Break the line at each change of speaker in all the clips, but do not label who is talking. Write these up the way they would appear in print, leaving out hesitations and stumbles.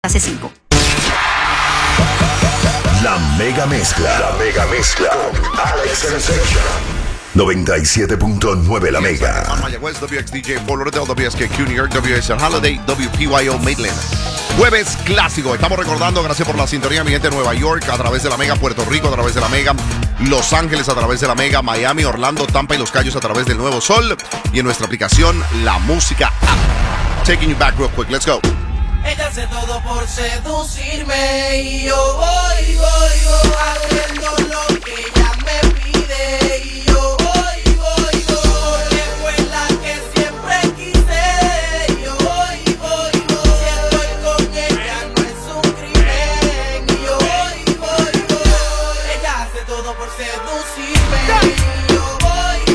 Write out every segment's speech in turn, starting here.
Hace 5.
La mega mezcla. La mega mezcla. Con Alex Sensation. 97.9 La Mega.
Mayagüez, WXDJ, Fort Lauderdale, WSKQ, New York, WSL Holiday, WPYO, Maitland. Jueves clásico. Estamos recordando, gracias por la sintonía, mi gente de Nueva York, a través de la Mega, Puerto Rico, a través de la Mega, Los Ángeles, a través de la Mega, Miami, Orlando, Tampa y Los Cayos, a través del Nuevo Sol. Y en nuestra aplicación, La Música App. Taking you back real quick. Let's go.
Ella hace todo por seducirme y yo voy haciendo lo que ella me pide y yo voy porque fue la que siempre quise y yo voy si estoy con ella no es un crimen y yo voy ella hace todo por seducirme y yo voy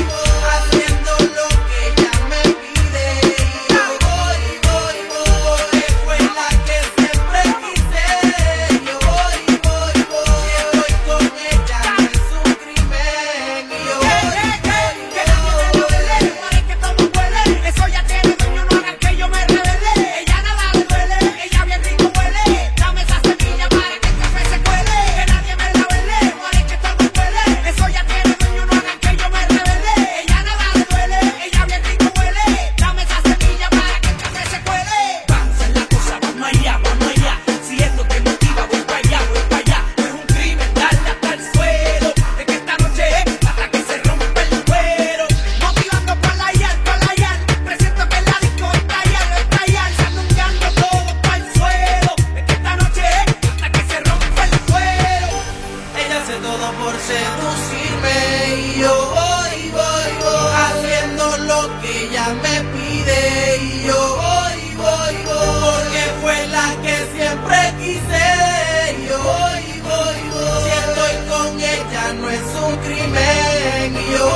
haciendo lo que ella me pide y yo voy porque fue la que siempre quise yo voy si estoy con ella no es un crimen y yo
que nadie me duele, es que todo huele, eso ya tiene dueño, no hagan que yo me revele, ella nada le duele, ella bien rico huele, dame esa semilla para que el café se cuele, que nadie me la huele, es que todo huele, eso ya tiene dueño, no hagan que yo me revele, ella nada le duele, ella bien rico huele, dame esa semilla para que el café se cuele. Vamos en la cosa, vamos allá, si esto te motiva, voy para allá, no es un crimen, darle hasta el suelo, es que esta noche es hasta que se rompe el cuero, motivando para la presiento que la disco estallar, anunciando todo para el suelo, es que esta noche es hasta que se rompe el cuero.
Ella hace todo por seducirme y yo voy haciendo lo que ella me pide y yo voy porque fue la que siempre quise y yo voy si estoy con ella no es un crimen y yo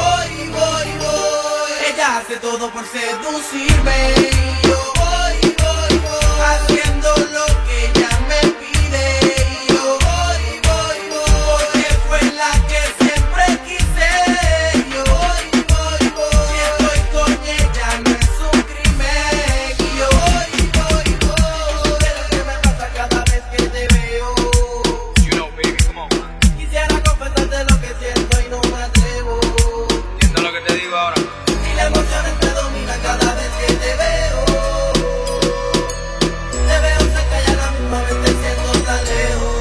voy ella hace todo por seducirme y yo voy haciendo lo que ella me pide y yo voy porque fue la que siempre quise y yo voy si estoy con ella no es un crimen y yo voy de lo que me pasa cada vez que te veo quisiera confesarte lo que siento y no me atrevo
¿Entiendes lo que te digo ahora?
y la emoción te domina cada vez que te veo cerca y a la misma vez te siento tan lejos.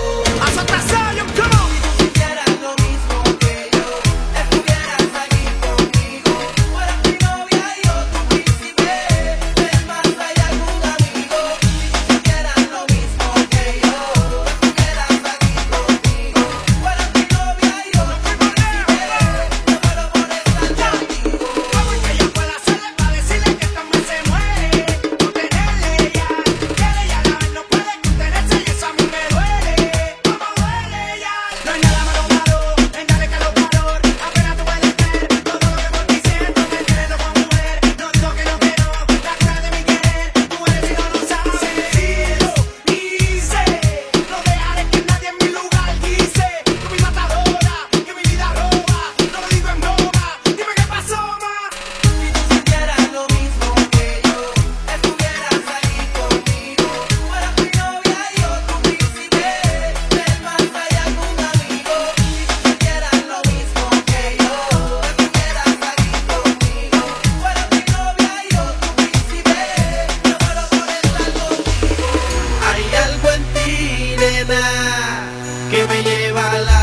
Si tú hicieras lo mismo que yo, estuvieras aquí conmigo, fueras mi novia y yo tu príncipe, del más allá algún amigo. Si tú hicieras lo mismo que yo, estuvieras aquí conmigo, fueras mi novia y yo tu príncipe, yo muero por estar contigo.
¿Cómo es que yo puedo hacerle para decirle que esta mujer se muere? No tenerle ya, quiere ya la vez no puede contenerse y eso a mí me duele. ¿Cómo duele ya? No hay nada malo, en darle calor, apenas tú puedes ver todo lo que voy diciendo, me tienes loco mujer, no digo que no quiero, la cura de mi querer, tú eres y no lo sabes. Lo hice, no dejaré que nadie en mi lugar quise, tú mi matadora, que mi vida roba, no lo digo en broma, dime qué pasó, ma.
Si tú sintieras lo mismo que yo, estuvieras ahí conmigo, fueras mi novia y yo tu príncipe, del más allá algún amigo. Si tú sintieras lo mismo que yo, estuvieras ahí conmigo, fueras mi novia y yo tu príncipe, yo muero por estar contigo. Hay algo en ti, nena, que me lleva a la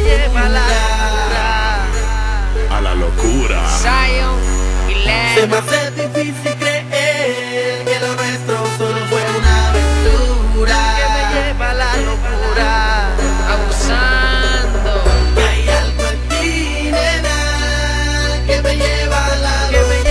A la locura.
Se me hace difícil creer que lo nuestro solo fue una aventura. Que me lleva a la locura, abusando. Y hay algo en ti, nena, que me lleva a la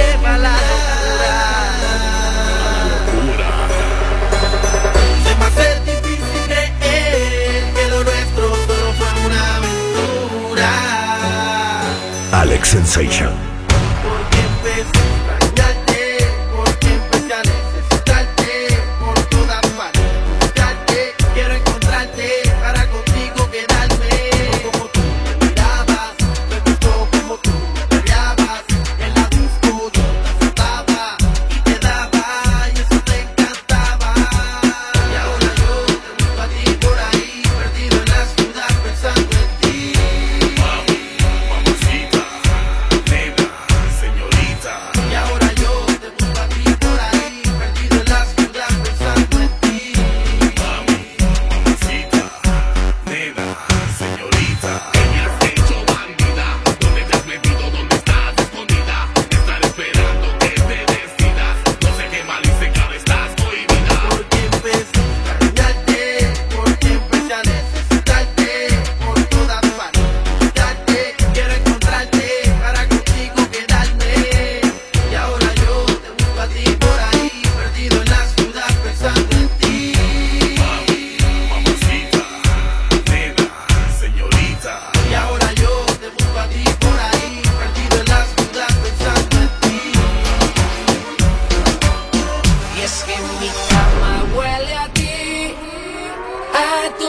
locura. Se me hace difícil creer que lo nuestro solo fue una aventura.
Alex Sensation.
Porque empecé a extrañarte, porque empecé a necesitarte por todas partes. Buscarte, quiero encontrarte para contigo quedarme. Como tú me mirabas, me gustó como tú me peleabas. En la disco yo te azotaba y te daba y eso te encantaba.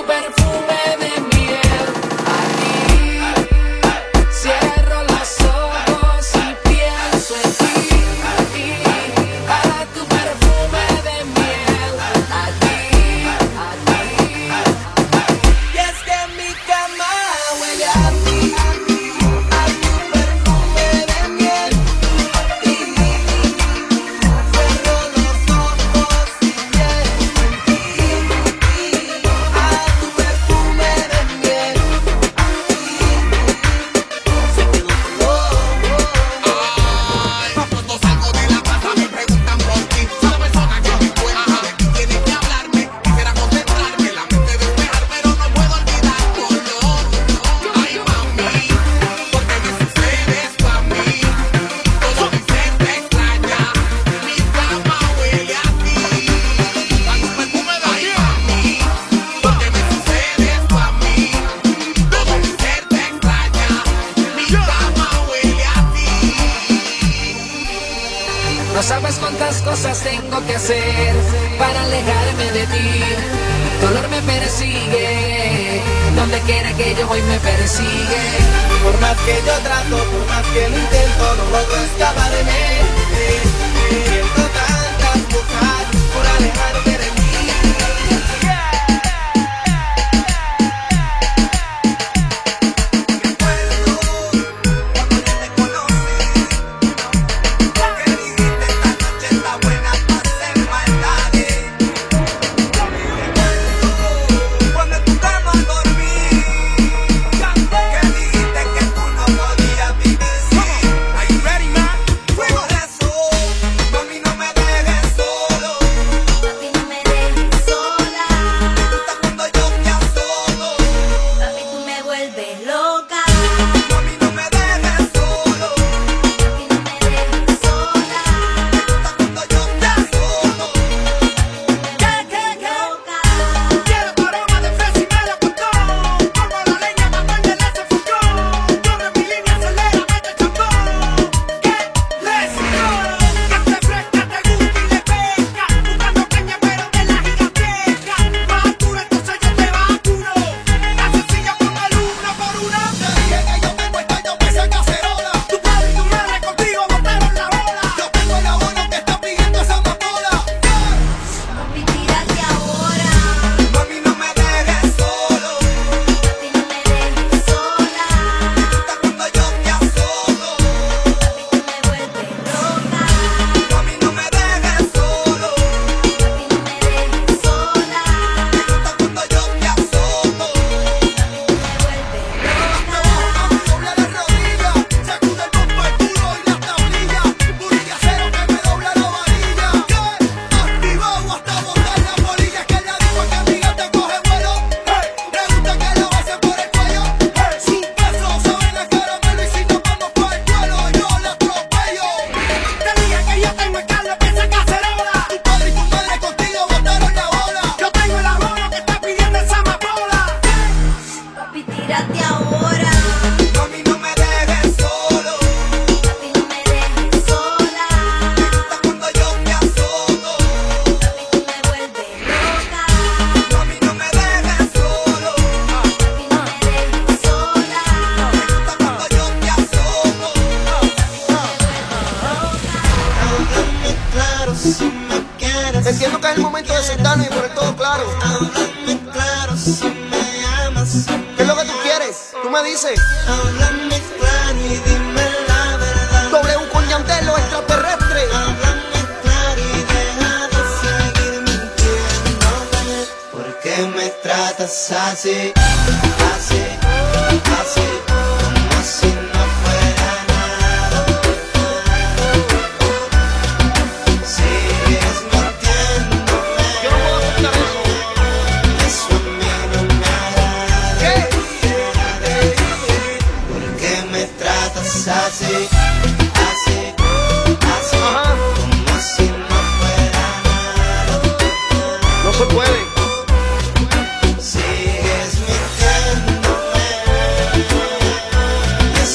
tu perfume de miel. Aquí cierro los ojos y pienso en ti. A tu perfume de miel. Aquí.
Y es que mi cama huele a ti, a tu perfume de miel. Cierro los ojos y pienso en ti, a tu perfume de miel. Se quedó
Cuando salgo de la casa me preguntan por ti. Soy la persona que me cuenta de ti. Tienes que hablarme. Quisiera concentrarme, la mente despejar, pero no puedo olvidar tu olor. Ay, mami, ¿por qué me sucede esto a mí? Todo mi ser te extraña. Mi cama huele a ti. A tu perfume de ahí, mami. ¿Por qué me sucede esto a mí? Todo mi ser te extraña. Mi cama huele a ti.
No sabes cuántas cosas tengo que hacer para alejarme de ti. Tu olor me persigue, donde quiera que yo voy me persigue.
Por más que yo trato, por más que lo intento, no logro escapar de mí. Siento tantas cosas por alejarme de ti. Recuerdo cuando yo te conocí, que dijiste esta noche está buena para hacer maldades. Recuerdo cuando en tu cama dormí, que dijiste que tú no podías vivir sin. Are you ready, man? Fuego de eso, mami, no me dejes solo.
Papi, no me dejes sola.
Hasta cuando yo te asomo.
Papi, tú me vuelves loca.
Mami, no me dejes solo.
Papi, no me dejes sola.
Hasta cuando yo te asomo.
Loca.
Quiero tu aroma de fresa y melocotón. Como la leña cuando el hielo se fundió. Corre mi línea, acelera, mete chambón. Let's go. Que te fresca, te gusta y le pesca. Buscando caña pero de la gigantesca. Más duro, entonces yo te vacuno. La sencilla con el uno por uno.
Te dije que yo tengo esta llave esa cacerola.
Tu padre y tu madre contigo botaron la bola.
Yo tengo el abono que está pidiendo esa amapola.
Papi, tírate ahora.
Mami, no me dejes solo.
Papi, no me dejes sola.
Hasta cuando yo te asomo.
Papi, tú me vuelves loca.
Mami, no me dejes solo.
Papi, no me dejes sola.
Hasta cuando yo te asomo.
Me vuelves loca.
Dobla la rodilla, sacude el bombo, el culo y las tablillas. Burilla cero que me dobla la varilla. Activado hasta botar la polilla. Es que ella dijo que amiga te coge vuelo. Le gusta que la besen por el cuello. Su beso saben a caramelo y si nos vamos pa' el duelo yo la atropello.
Te dije que yo tengo el caldo que esa cacerola.
Tu padre y tu madre contigo botaron la bola.
Yo tengo el abono que está pidiendo esa amapola.
Papi, tírate ahora.
Mami, no me dejes solo.
Papi, no me dejes sola.
Hasta cuando yo te asomo.
Papi, tú me vuelves loca.
Mami, no me dejes solo.
Papi, no me dejes sola.
Hasta cuando yo te asomo.
Háblame claro si me quieres.
Entiendo que es el momento de sentarnos y poner todo claro.
Háblame claro si me amas.
¿Qué es lo que tú quieres? Tú me dices.
Háblame claro y dime la verdad.
W con Yandel, los extraterrestres.
Háblame claro y deja de seguir mintiéndome. ¿Por qué me tratas así? Así, así, como si no fuera nada. Sigues mintiéndome.
Yo no puedo aceptar eso.
Eso a mí no me agrada.
¿Qué?
¿Por qué me tratas así? Así, así,
Ajá.
como si no fuera nada.
No se puede.
Sigues mintiéndome.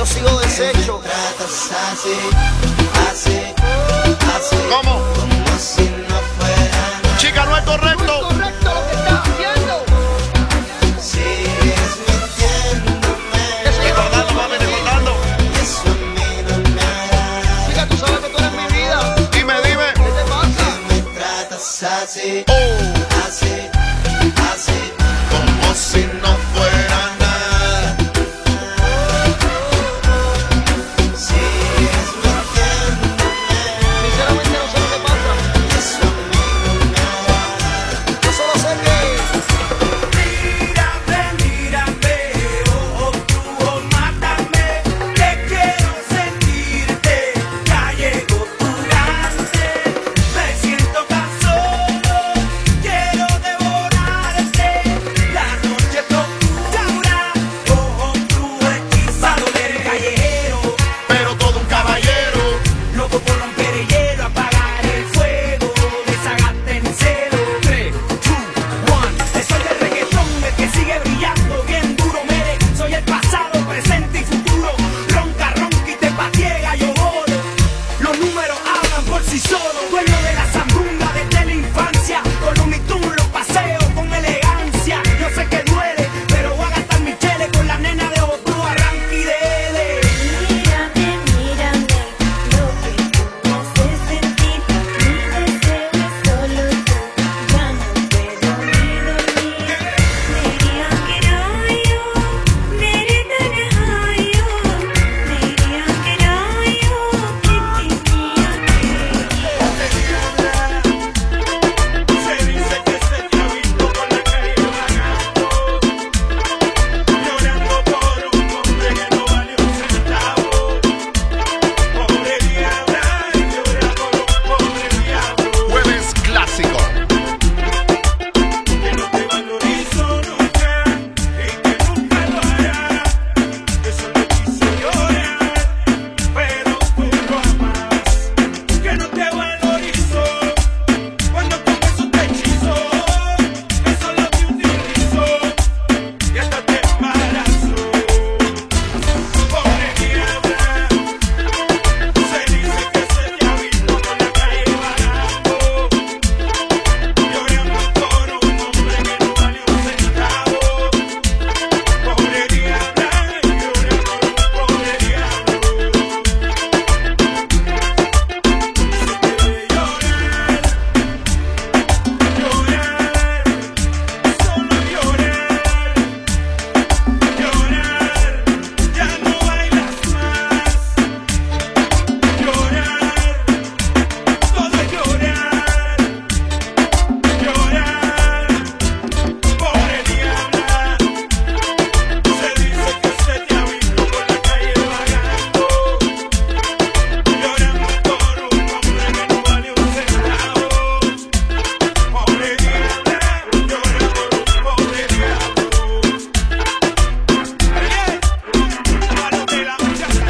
yo sigo deshecho.
Tratas así, así, así.
¿Cómo?
Como si no fuera nada.
Chica, no es correcto.
Correcto lo que estás haciendo.
Sigues mintiéndome.
Recordando, mami, recordando.
Eso a mí no me agrada.
Chica, tú sabes que tú eres mi vida.
Dime, dime.
¿Qué te pasa?
Me tratas así,
Oh,
así, así. Como si no fuera nada. Sigues mintiéndome.
Sinceramente no sé lo que pasa.
Eso a mí no me agrada.
Yo solo sé que
Mírame, mírame, oh, tú, oh, mátame, que quiero sentirte, ya llegó tu grande, me siento tan solo, quiero devorarte, la noche es oscura, oh, tú, hechizado del callejero,
pero todo un caballero.
loco por romper el hielo, apagar el fuego, desagate en cero. 3, 2, 1. Soy el reggaetón, el que sigue brillando bien duro, mere. Soy el pasado, presente y futuro. Ronca, ronca y te patiega, yo oro. Los números hablan por sí solos. Dueño de la zambunga desde la infancia. Con los mitún los paseo con elegancia. Yo sé que duele, pero voy a gastar mi chele con la nena de Otú, Arranque y Dele.
Mírame, mírame, lo que tú me haces sentir. Mi deseo es solo tú, ya no puedo ni dormir. Dirían que no yo, dirían que no yo, dirían que no yo, que tenía que.
Se dice que se te ha visto por la calle vagando, llorando por un hombre que no vale un centavo. Pobre diabla, llora por un pobre diablo
Jueves clásico.
que no te valorizó nunca y que nunca lo hará. Eso le hizo llorar, pero tú lo amas. Que no te valorizó cuando con eso te hechizó. Que solo te utilizó y hasta te embarazó. Pobre diabla, se dice que se te ha visto por la calle vagando, llorando por un hombre que no vale un centavo. Pobre diabla, llora por un pobre diablo. Se te ve llorar, llorar, solo llorar, llorar, ya no bailas más. Llorar, todo es llorar, llorar, pobre diabla. Se dice que se te ha visto por la calle vagando, llorando por un hombre que no vale un centavo. Pobre diabla, llora por un pobre diablo. A los de la muchacha,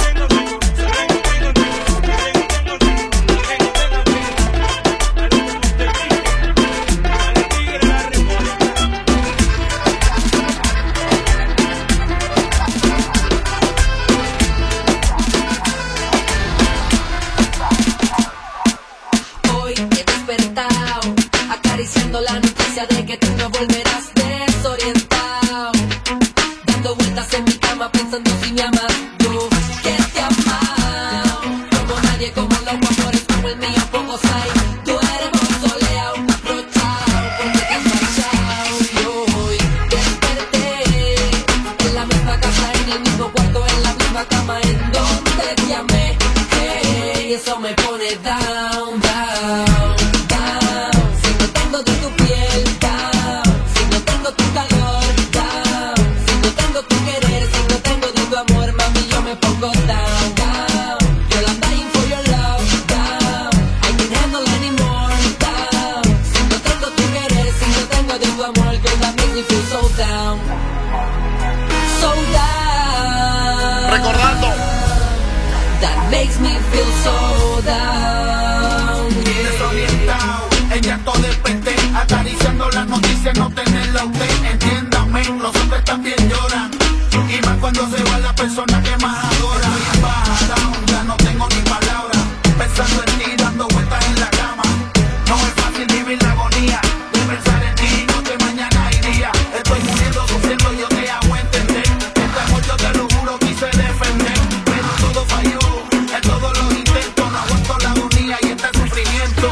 Hoy he despertado, acariciando la noticia de que tú no volverás desorientado. Dando vueltas en mi cama pensando si me amas. Yo que te he amado, como nadie, como loco, amores como el mío, pocos hay. Duermo soleado, abrochado, porque te has marchado. Y hoy desperté en la misma casa, en el mismo cuarto, en la misma cama, en donde te amé. Hey, eso me pone down, down, down. Si no tengo de tu piel, down. Si no tengo tu calor, down. Si no tengo tu querer, si no tengo de tu amor, mami, yo me pongo down, down. Girl, I'm dying for your love, down. I can't handle anymore, down. Si no tengo tu querer, si no tengo de tu amor, girl, that makes me feel so down. So down.
Recordando.
That makes me feel so down.
desorientado, en llanto desperté, acariciando las noticias, no tenerla usted. Entiéndame, los hombres también lloran, y más cuando se va la
persona que más adora. Estoy embajado, ya no tengo ni palabras. Pensando en ti, dando vueltas en la cama. No es fácil vivir la agonía de pensar en ti, no que mañana hay día. Estoy muriendo, sufriendo, yo te hago entender. Este amor yo te lo juro, quise defender. Pero todo falló, en todos los intentos. No aguanto la agonía y este sufrimiento.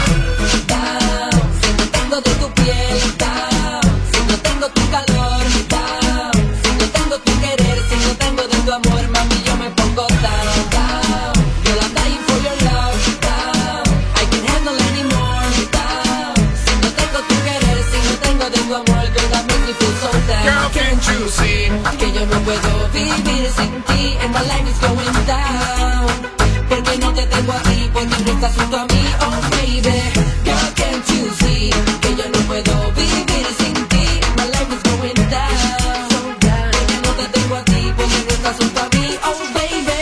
Si no tengo de tu piel, si no tengo tu calor, si no tengo tu querer, si no tengo de tu amor, mami, yo me pongo down. Girl, I'm dying for your love, I can't handle anymore, si no tengo tu querer, si no tengo de tu amor, girl, that makes me feel so down.
Girl, can't you see?
Que yo no puedo vivir sin ti, and my life is going down. Porque no te tengo a ti, porque no estás junto a mí, oh baby. Girl, can't you see? Que yo no puedo vivir sin ti, my life is going down. Porque no te tengo a ti, porque no estás junto a mí, oh baby.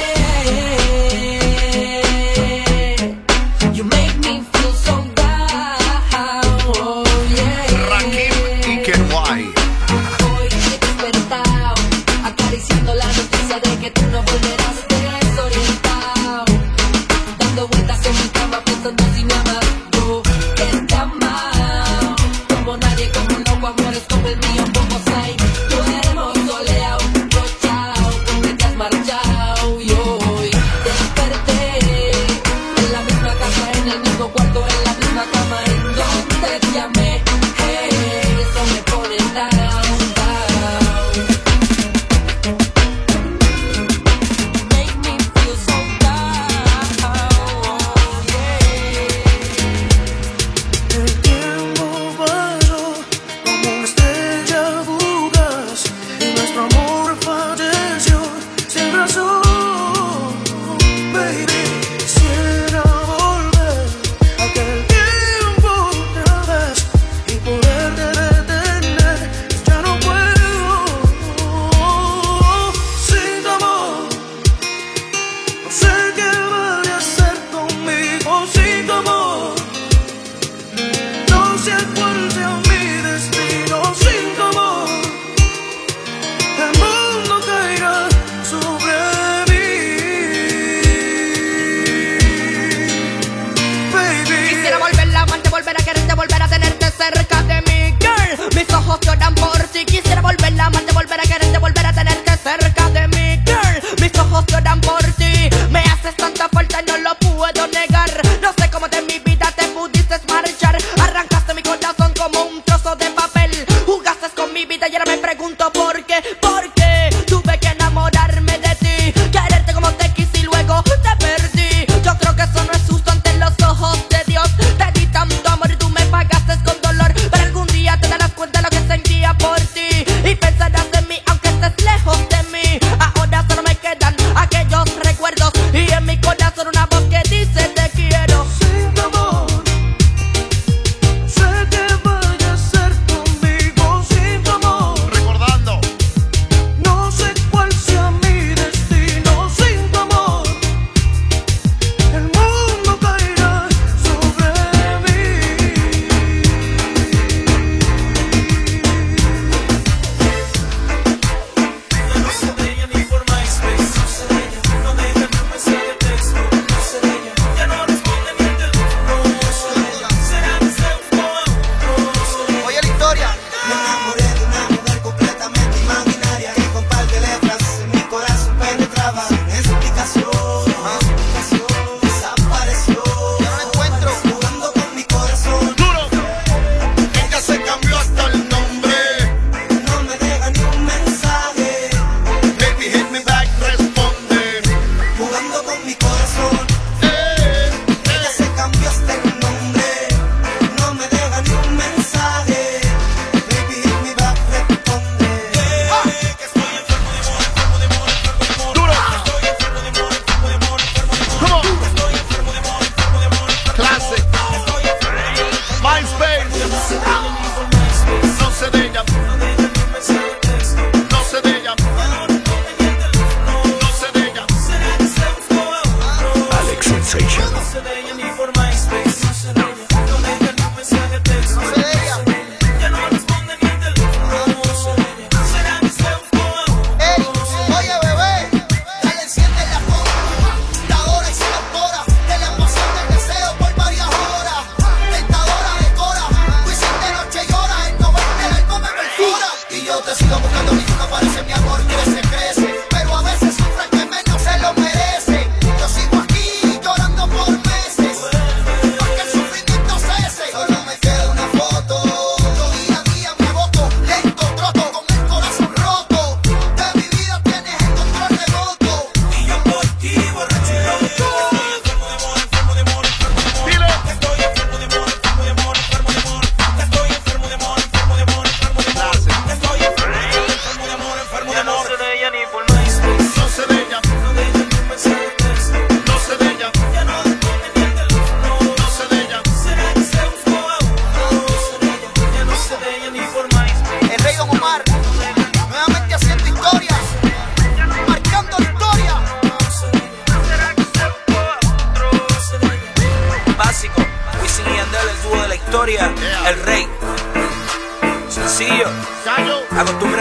You make me feel so down, oh yeah.
Rakim y Kenway.
Hoy he despertado, acariciando la noticia de que tú no volverás desorientado. Dando vueltas en mi cama pensando si me amas. Yo que te amado, como nadie, como un loco, amores como el mío, pocos hay. Duermo soleado, rochao, porque te has marchado. Y hoy desperté en la misma casa, en el mismo cuarto, en la misma cama, en donde te amé. Hey, eso me pone down, down.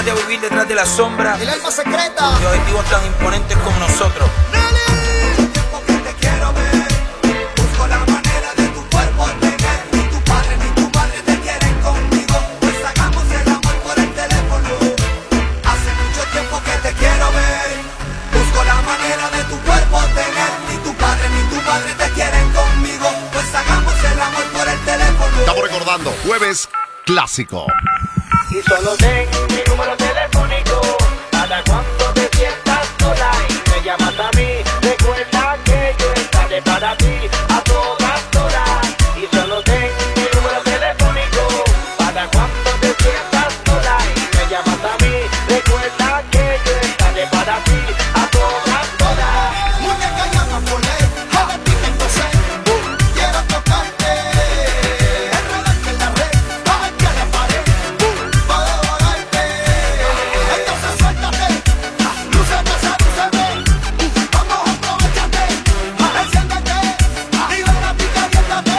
acostumbras a vivir detrás de la sombra
El alma secreta.
de objetivos tan imponentes como nosotros.
Tiempo que te quiero ver, busco la manera de tu cuerpo tener. Ni tu padre ni tu madre te quieren conmigo, pues hagamos el amor por el teléfono. Hace mucho tiempo que te quiero ver, busco la manera de tu cuerpo tener. Ni tu padre ni tu madre te quieren conmigo, pues hagamos el amor por el teléfono.
Estamos recordando Jueves Clásico.
Y solo ten mi número telefónico para cuando te sientas sola y me llamas a mí. Recuerda que yo estaré para ti a todas horas. Y solo ten mi número telefónico para cuando te sientas sola y me llamas a mí. Recuerda que yo estaré para ti a todas horas.
Muñeca llama por él, a ver ti tengo sed. Quiero tocarte, enredarte en la red, a ver que la pared. Para devorarte, entonces suéltate. Lúceme, sedúceme, vamos aprovechate. Enciéndete, libérate y caliéntate.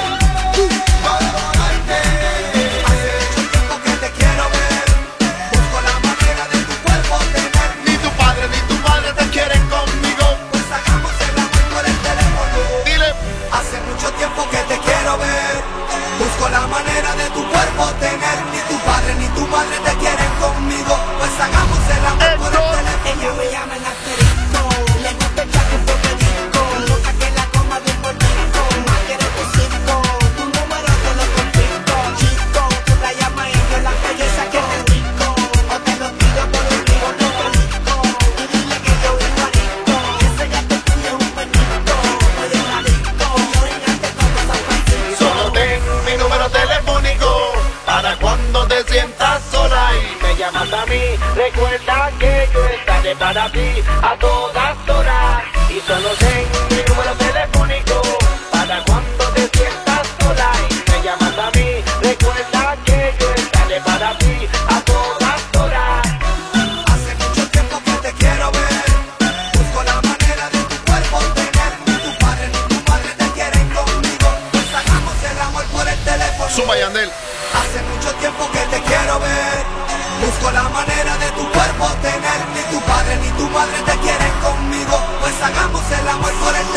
Para devorarte. Hace mucho tiempo que te quiero ver, busco la manera de tu cuerpo tener.
Ni tu padre ni tu madre te quieren conmigo.
Pues hagamos el amor por el teléfono.
Dile.
Hace mucho tiempo que te quiero ver, busco la manera de tu cuerpo tener. Ni tu padre ni tu madre te quieren conmigo, pues hagamos el amor por el teléfono. Ella me llama el asterisco, le gusta el chaco por disco, loca que la coma de un político, más quiere tu circo, tu número te lo confisco. Chico, tú la llamas y yo la belleza que te rico, o te lo tiro por un río de perico, y dile que yo igualito, ese gato tuyo es un perrito, oye la disco, yo engañé como San Francisco.
Solo ten mi número telefónico para cuando te sientas sola y me llamas a mí. Recuerda que yo estaré para ti a todas horas. Y solo ten mi número telefónico para cuando te sientas sola y me llamas a mí. Recuerda que yo estaré para ti a todas horas.
Hace mucho tiempo que te quiero ver, busco la manera de tu cuerpo tener. Ni tu padre ni tu madre te quieren conmigo, pues hagamos el amor por el teléfono.
Suma Yandel.
Hace mucho tiempo que te quiero ver, busco la manera de tu cuerpo tener. Ni tu padre ni tu madre te quieren conmigo, pues hagamos el amor por el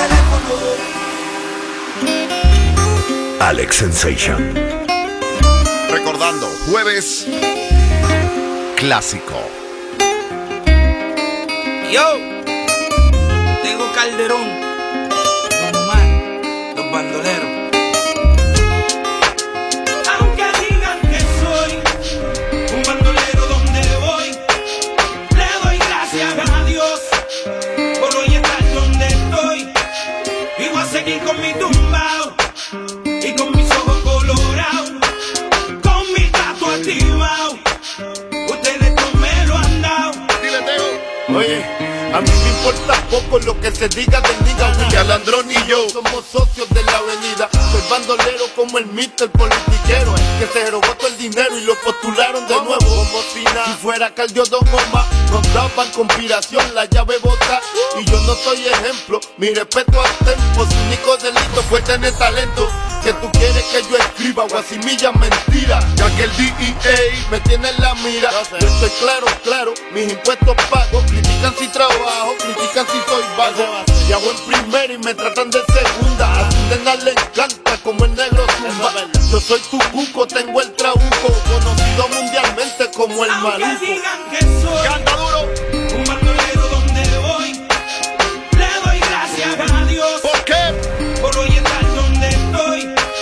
teléfono.
Alex Sensation.
Recordando Jueves Clásico.
Yo, tengo Calderón, Don Omar, los bandoleros.
Aunque digan que soy un bandolero donde voy, le doy gracias a Dios por hoy estar donde estoy. Y voy a seguir con mi tumbao y con mis ojos colorados, con mi gato activado. Ustedes no me lo han dado.
Dile, Teo.
Oye, a mí me importa poco lo que se diga del nigga. William Landrón y yo somos socios de la avenida. Soy bandolero como el Mr. Politiquero, que se robó todo el dinero y lo postularon de nuevo. Como si fuera Caldiodón Oma, nos daban conspiración, la llave bota. Y yo no soy ejemplo, mi respeto al tempo. Su único delito fue tener talento. Que tú quieres que yo escriba guasimilla mentira, ya que el DEA me tiene en la mira. Yo estoy claro, mis impuestos pago. Critican si trabajo, critican si soy vago. Y hago en primera y me tratan de segunda. A su nena le encanta como el negro zumba. Yo soy tu cuco, tengo el trabuco, conocido mundialmente como el
Aunque
maluco.
digan que soy
Canta duro.
un bandolero donde voy, le doy gracias a Dios
¿Por qué?
por hoy estar donde estoy.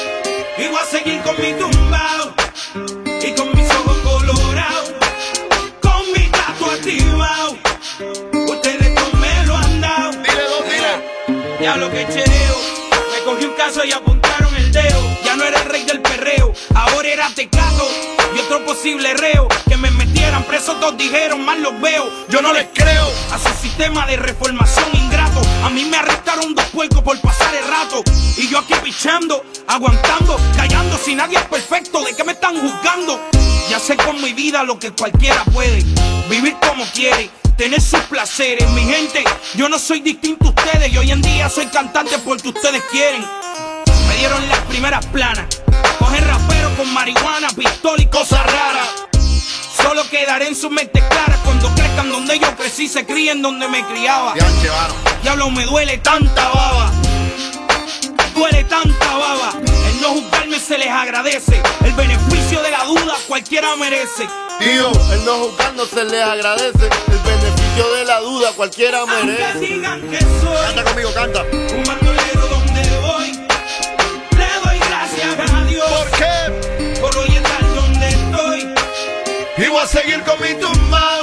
Y voy a seguir con mi tumbao y con mis ojos colorados, con mi gato activado. Ustedes no me lo han dado.
Dile, dos, dile.
Diablo que chereo, me cogí un caso y apuntaron el dedo. Ya no era el rey del perreo, ahora era Tecato y otro posible reo. Que me metieran preso, todos dijeron, mal los veo. Yo no les creo a su sistema de reformación ingrato. A mí me arrestaron 2 puercos por pasar el rato. Y yo aquí pichando, aguantando, callando. Si nadie es perfecto, ¿de qué me están juzgando? Ya sé con mi vida lo que cualquiera puede, vivir como quiere, tener sus placeres. Mi gente, yo no soy distinto a ustedes. Y hoy en día soy cantante porque ustedes quieren. Me dieron las primeras planas, coger rapero con marihuana, pistola y cosas raras.
Solo quedaré en sus mentes claras cuando crezcan donde yo crecí, se críen donde me criaba. Diablo, me duele tanta baba. Duele tanta baba. El no juzgarme se les agradece. El beneficio de la duda cualquiera merece.
Tío, el no juzgarnos se les agradece. El beneficio de la duda cualquiera merece.
Aunque digan que soy,
canta conmigo, canta.
Un bandolero donde voy, le doy gracias a Dios.
¿Por qué?
Por hoy estar donde estoy.
Y voy a seguir con mi tumbao.